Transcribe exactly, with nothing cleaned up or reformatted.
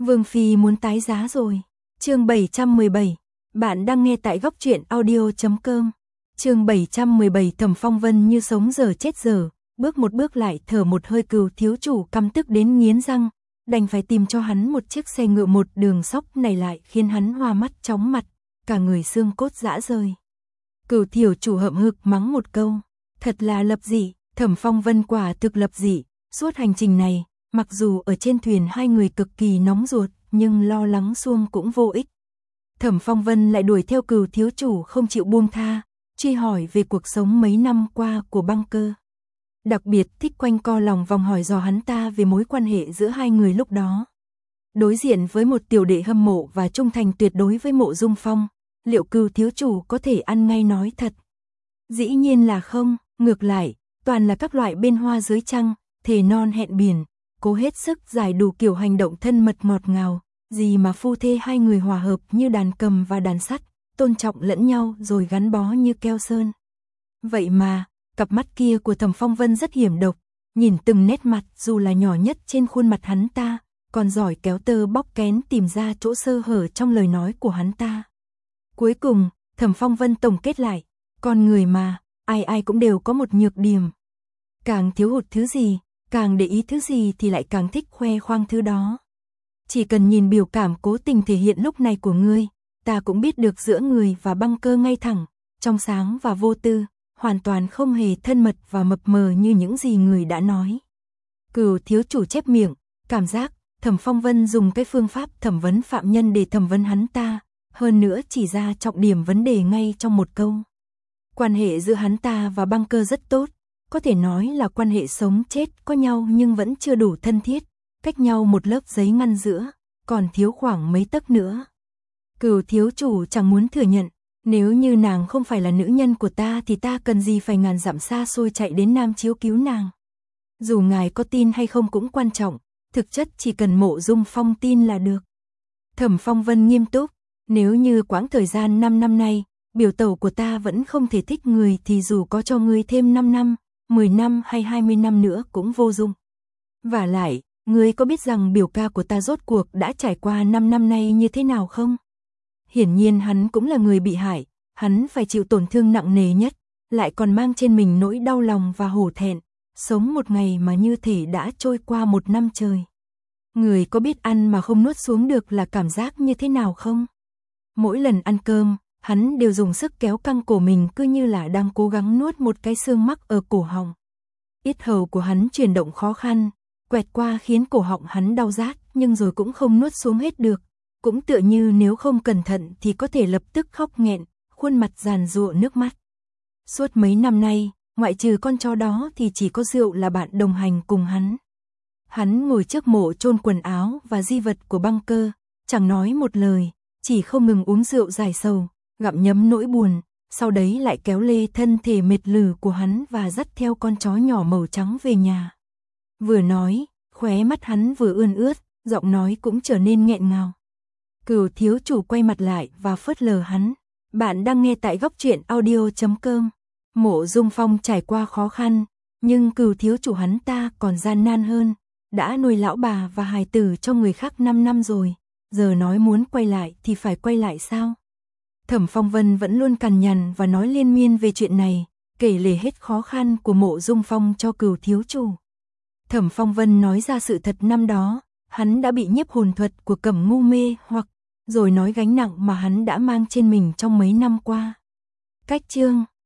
Vương Phi muốn tái giá rồi. Chương bảy trăm mười bảy. Bạn đang nghe tại góc truyện audio chấm com. Chương bảy trăm mười bảy. Thẩm Phong Vân như sống dở chết dở, bước một bước lại thở một hơi. Cừu thiếu chủ căm tức đến nghiến răng, đành phải tìm cho hắn một chiếc xe ngựa. Một đường sóc này lại khiến hắn hoa mắt chóng mặt, cả người xương cốt rã rời. Cừu thiếu chủ hậm hực mắng một câu, thật là lập dị. Thẩm Phong Vân quả thực lập dị. Suốt hành trình này, mặc dù ở trên thuyền hai người cực kỳ nóng ruột, nhưng lo lắng suông cũng vô ích. Thẩm Phong Vân lại đuổi theo Cừu thiếu chủ không chịu buông tha, truy hỏi về cuộc sống mấy năm qua của Băng Cơ. Đặc biệt thích quanh co lòng vòng hỏi dò hắn ta về mối quan hệ giữa hai người lúc đó. Đối diện với một tiểu đệ hâm mộ và trung thành tuyệt đối với Mộ Dung Phong, liệu Cừu thiếu chủ có thể ăn ngay nói thật? Dĩ nhiên là không, ngược lại, toàn là các loại bên hoa dưới trăng, thề non hẹn biển, cố hết sức giải đủ kiểu hành động thân mật ngọt ngào, gì mà phu thê hai người hòa hợp như đàn cầm và đàn sắt, tôn trọng lẫn nhau rồi gắn bó như keo sơn. Vậy mà, cặp mắt kia của Thẩm Phong Vân rất hiểm độc, nhìn từng nét mặt dù là nhỏ nhất trên khuôn mặt hắn ta, còn giỏi kéo tơ bóc kén tìm ra chỗ sơ hở trong lời nói của hắn ta. Cuối cùng, Thẩm Phong Vân tổng kết lại, con người mà, ai ai cũng đều có một nhược điểm. Càng thiếu hụt thứ gì, càng để ý thứ gì thì lại càng thích khoe khoang thứ đó. Chỉ cần nhìn biểu cảm cố tình thể hiện lúc này của ngươi, ta cũng biết được giữa người và Băng Cơ ngay thẳng, trong sáng và vô tư, hoàn toàn không hề thân mật và mập mờ như những gì người đã nói. Cừu thiếu chủ chép miệng, cảm giác Thẩm Phong Vân dùng cái phương pháp thẩm vấn phạm nhân để thẩm vấn hắn ta, hơn nữa chỉ ra trọng điểm vấn đề ngay trong một câu. Quan hệ giữa hắn ta và Băng Cơ rất tốt, có thể nói là quan hệ sống chết có nhau nhưng vẫn chưa đủ thân thiết, cách nhau một lớp giấy ngăn giữa, còn thiếu khoảng mấy tấc nữa. Cừu thiếu chủ chẳng muốn thừa nhận, nếu như nàng không phải là nữ nhân của ta thì ta cần gì phải ngàn dặm xa xôi chạy đến Nam Chiếu cứu nàng. Dù ngài có tin hay không cũng quan trọng, thực chất chỉ cần Mộ Dung Phong tin là được. Thẩm Phong Vân nghiêm túc, nếu như quãng thời gian năm năm nay, biểu tẩu của ta vẫn không thể thích người thì dù có cho ngươi thêm năm năm, mười năm hay hai mươi năm nữa cũng vô dụng. Vả lại, ngươi có biết rằng biểu ca của ta rốt cuộc đã trải qua năm năm nay như thế nào không? Hiển nhiên hắn cũng là người bị hại, hắn phải chịu tổn thương nặng nề nhất, lại còn mang trên mình nỗi đau lòng và hổ thẹn, sống một ngày mà như thể đã trôi qua một năm trời. Người có biết ăn mà không nuốt xuống được là cảm giác như thế nào không? Mỗi lần ăn cơm, hắn đều dùng sức kéo căng cổ mình cứ như là đang cố gắng nuốt một cái xương mắc ở cổ họng. Yết hầu của hắn chuyển động khó khăn, quẹt qua khiến cổ họng hắn đau rát nhưng rồi cũng không nuốt xuống hết được, cũng tựa như nếu không cẩn thận thì có thể lập tức khóc nghẹn, khuôn mặt giàn giụa nước mắt. Suốt mấy năm nay, ngoại trừ con chó đó thì chỉ có rượu là bạn đồng hành cùng hắn. Hắn ngồi trước mộ chôn quần áo và di vật của Băng Cơ, chẳng nói một lời, chỉ không ngừng uống rượu giải sầu, gặm nhấm nỗi buồn, sau đấy lại kéo lê thân thể mệt lử của hắn và dắt theo con chó nhỏ màu trắng về nhà. Vừa nói, khóe mắt hắn vừa ươn ướt, giọng nói cũng trở nên nghẹn ngào. Cừu thiếu chủ quay mặt lại và phớt lờ hắn. Bạn đang nghe tại góc truyện audio chấm com. Mộ Dung Phong trải qua khó khăn, nhưng Cừu thiếu chủ hắn ta còn gian nan hơn, đã nuôi lão bà và hài tử cho người khác năm năm rồi, giờ nói muốn quay lại thì phải quay lại sao? Thẩm Phong Vân vẫn luôn cằn nhằn và nói liên miên về chuyện này, kể lể hết khó khăn của Mộ Dung Phong cho Cừu thiếu chủ. Thẩm Phong Vân nói ra sự thật năm đó, hắn đã bị nhiếp hồn thuật của Cẩm Ngu mê hoặc, rồi nói gánh nặng mà hắn đã mang trên mình trong mấy năm qua. Cách chương